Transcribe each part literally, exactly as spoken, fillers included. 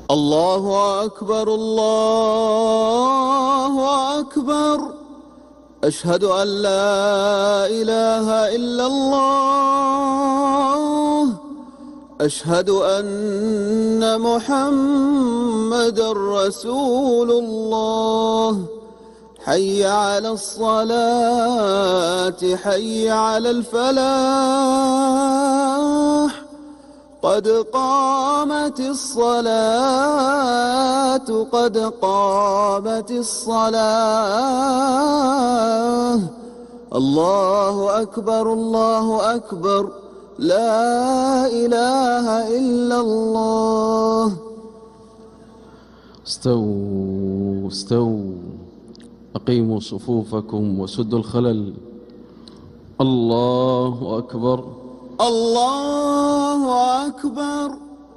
الله أكبر الله أكبر. أشهد أن لا إله إلا الله. أشهد أن محمدًا رسول الله. حي على الصلاة حي على الفلاح. قد قامت الصلاة قد قامت الصلاة. الله أكبر الله أكبر. لا إله إلا الله. استووا استووا أقيموا صفوفكم وسدوا الخلل. الله أكبر الله أكبر.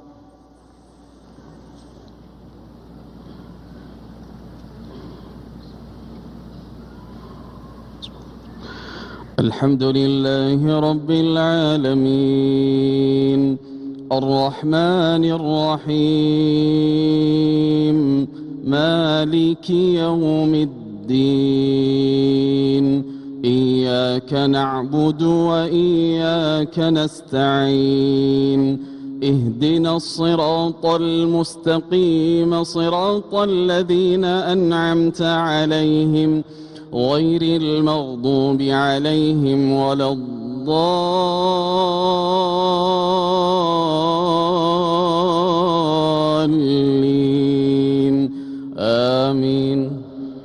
الحمد لله رب العالمين الرحمن الرحيم مالك يوم الدين. إياك نعبد وإياك نستعين. اهدنا الصراط المستقيم صراط الذين أنعمت عليهم غير المغضوب عليهم ولا الضالين. آمين.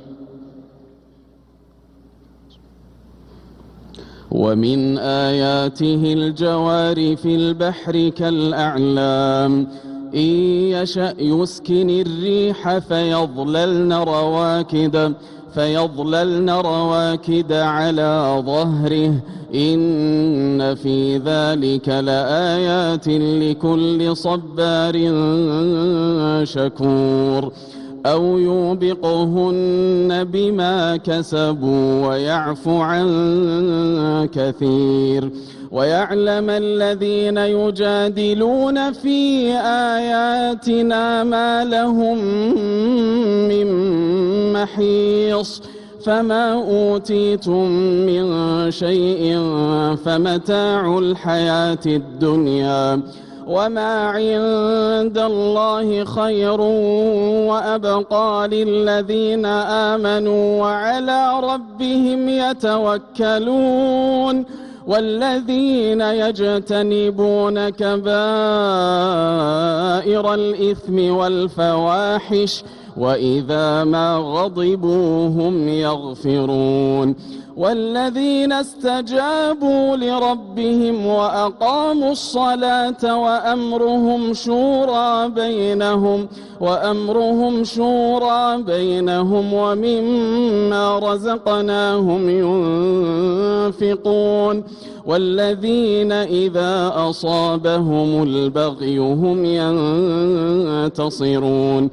ومن آياته الجوار في البحر كالأعلام إن يشأ يسكن الريح فيظللن رواكد فيظللن رواكد على ظهره إن في ذلك لآيات لكل صبار شكور. أو يوبقهن بما كسبوا ويعفو عن كثير. ويعلم الذين يجادلون في آياتنا ما لهم من محيص. فما أوتيتم من شيء فمتاع الحياة الدنيا وما عند الله خير وأبقى للذين آمنوا وعلى ربهم يتوكلون. والذين يجتنبون كبائر الإثم والفواحش وإذا ما غضبوا هم يغفرون. والذين استجابوا لربهم وأقاموا الصلاة وأمرهم شورى بينهم وأمرهم شورى بينهم ومما رزقناهم ينفقون. والذين إذا أصابهم البغي هم ينتصرون.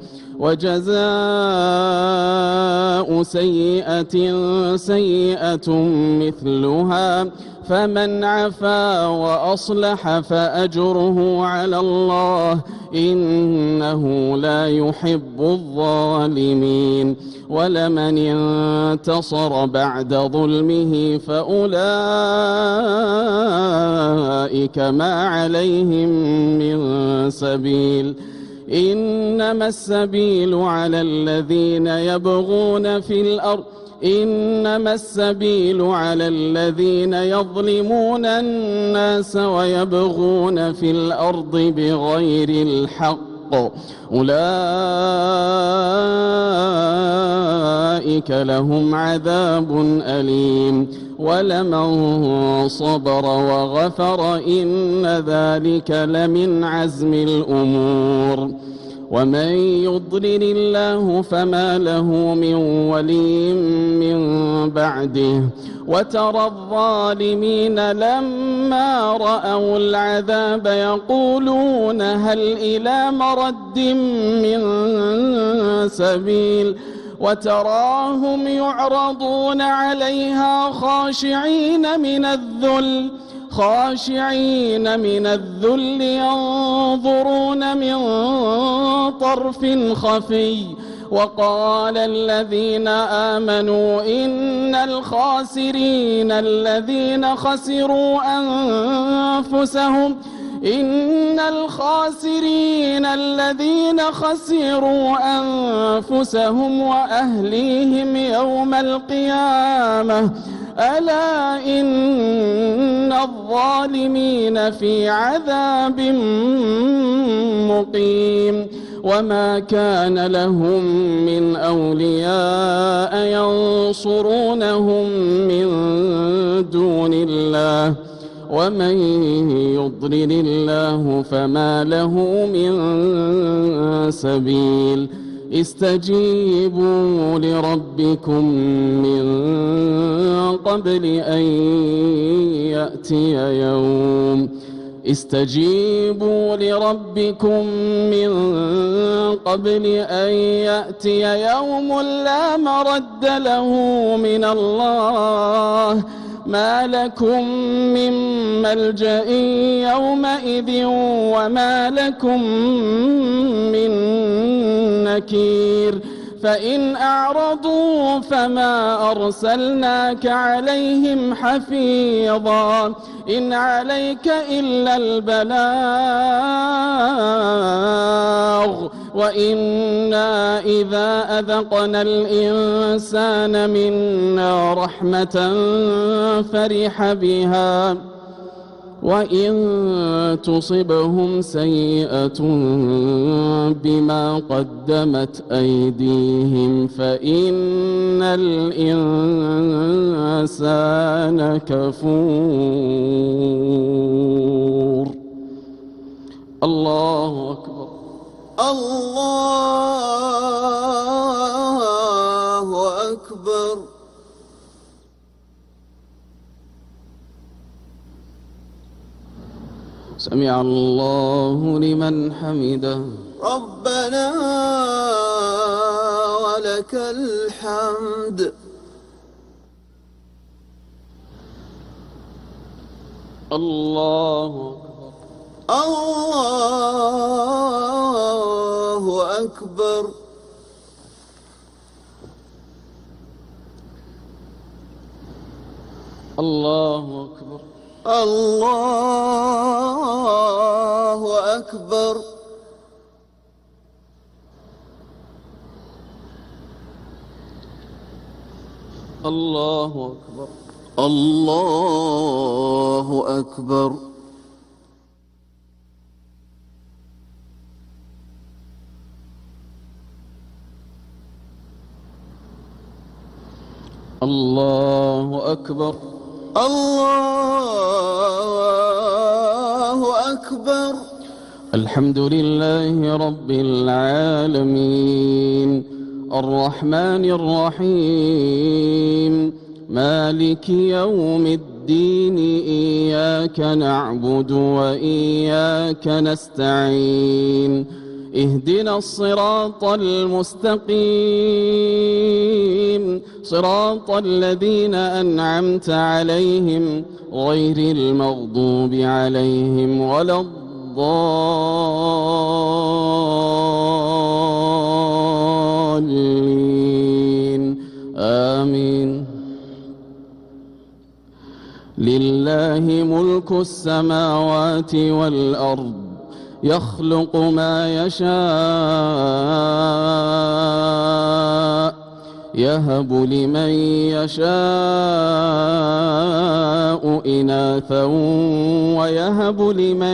وجزاء سيئة سيئة مثلها فمن عفا وأصلح فأجره على الله إنه لا يحب الظالمين. ولمن انتصر بعد ظلمه فأولئك ما عليهم من سبيل. إنما السبيل على الذين يبغون في الأرض إنما السبيل على الذين يظلمون الناس ويبغون في الأرض بغير الحق أولئك لهم عذاب أليم. ولمن صبر وغفر إن ذلك لمن عزم الأمور. ومن يضلل الله فما له من ولي من بعده. وترى الظالمين لما رأوا العذاب يقولون هل إلى مرد من سبيل. وتراهم يعرضون عليها خاشعين من الذل خاشعين من الذل ينظرون من طرف خفي. وقال الذين آمنوا إن الخاسرين الذين خسروا أنفسهم إن الخاسرين الذين خسروا أنفسهم وأهليهم يوم القيامة ألا إن الظالمين في عذاب مقيم. وما كان لهم من أولياء ينصرونهم من دون الله ومن يضلل الله فما له من سبيل. استجيبوا لربكم من قبل أن يأتي يوم استجيبوا لربكم من قبل أن يأتي يوم لا مرد له من الله ما لكم من ملجأ يومئذ وما لكم من نكير. فإن أعرضوا فما أرسلناك عليهم حفيظا إن عليك إلا البلاغ وإنا إذا أذقنا الإنسان منا رحمة فرح بها وإن تصبهم سيئة بما قدمت أيديهم فإن الإنسان كفور. الله أكبر. الله أكبر. سمع الله لمن حمده. ربنا ولك الحمد. الله الله أكبر. الله أكبر. الله أكبر. الله أكبر. الله أكبر. الله أكبر. الله أكبر. الحمد لله رب العالمين الرحمن الرحيم مالك يوم الدين إياك نعبد وإياك نستعين اهدنا الصراط المستقيم صراط الذين أنعمت عليهم غير المغضوب عليهم ولا الضالين آمين. لله ملك السماوات والأرض يخلق ما يشاء يهب لمن يشاء إناثا ويهب لمن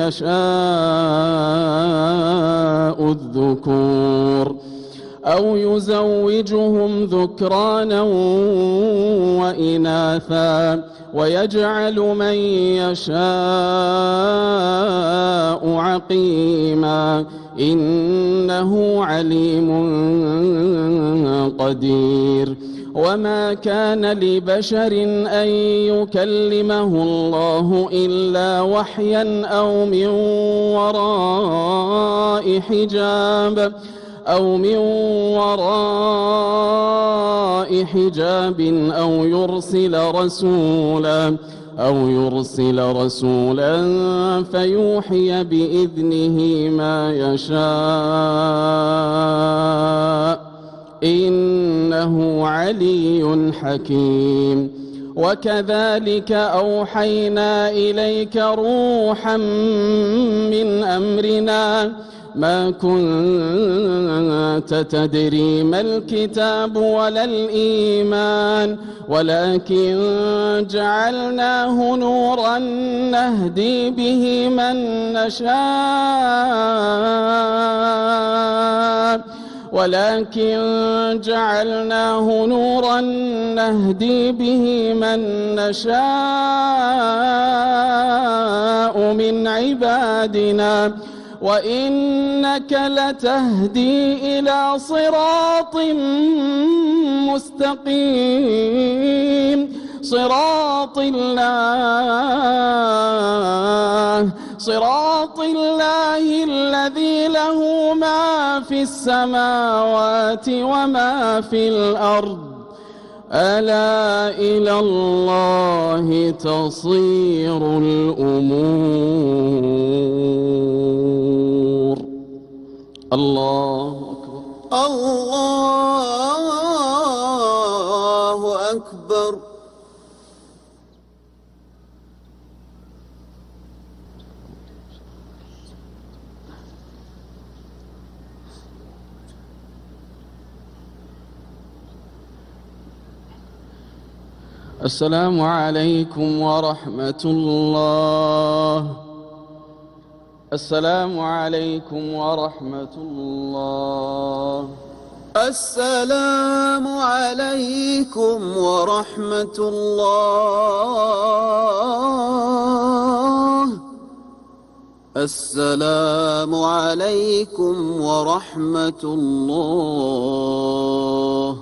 يشاء الذكور أو يزوجهم ذكرانا وإناثا ويجعل من يشاء عقيما إنه عليم قدير. وما كان لبشر أن يكلمه الله إلا وحيا أو من وراء حجاب أو من وراء حجاب أو يرسل رسولا أو يرسل رسولا فيوحي بإذنه ما يشاء إنه علي حكيم. وكذلك أوحينا إليك روحا من أمرنا ما كنت تدري ما الكتاب ولا الإيمان ولكن جعلناه نورا نهدي به من نشاء ولكن جعلناه نورا نهدي به من نشاء من عبادنا وإنك لتهدي إلى صراط مستقيم صراط الله صراط الله الذي له ما في السماوات وما في الأرض ألا إلى الله تصير الأمور. الله أكبر. الله أكبر. السلام عليكم ورحمة الله. السلام عليكم ورحمة الله. السلام عليكم ورحمة الله. السلام عليكم ورحمة الله.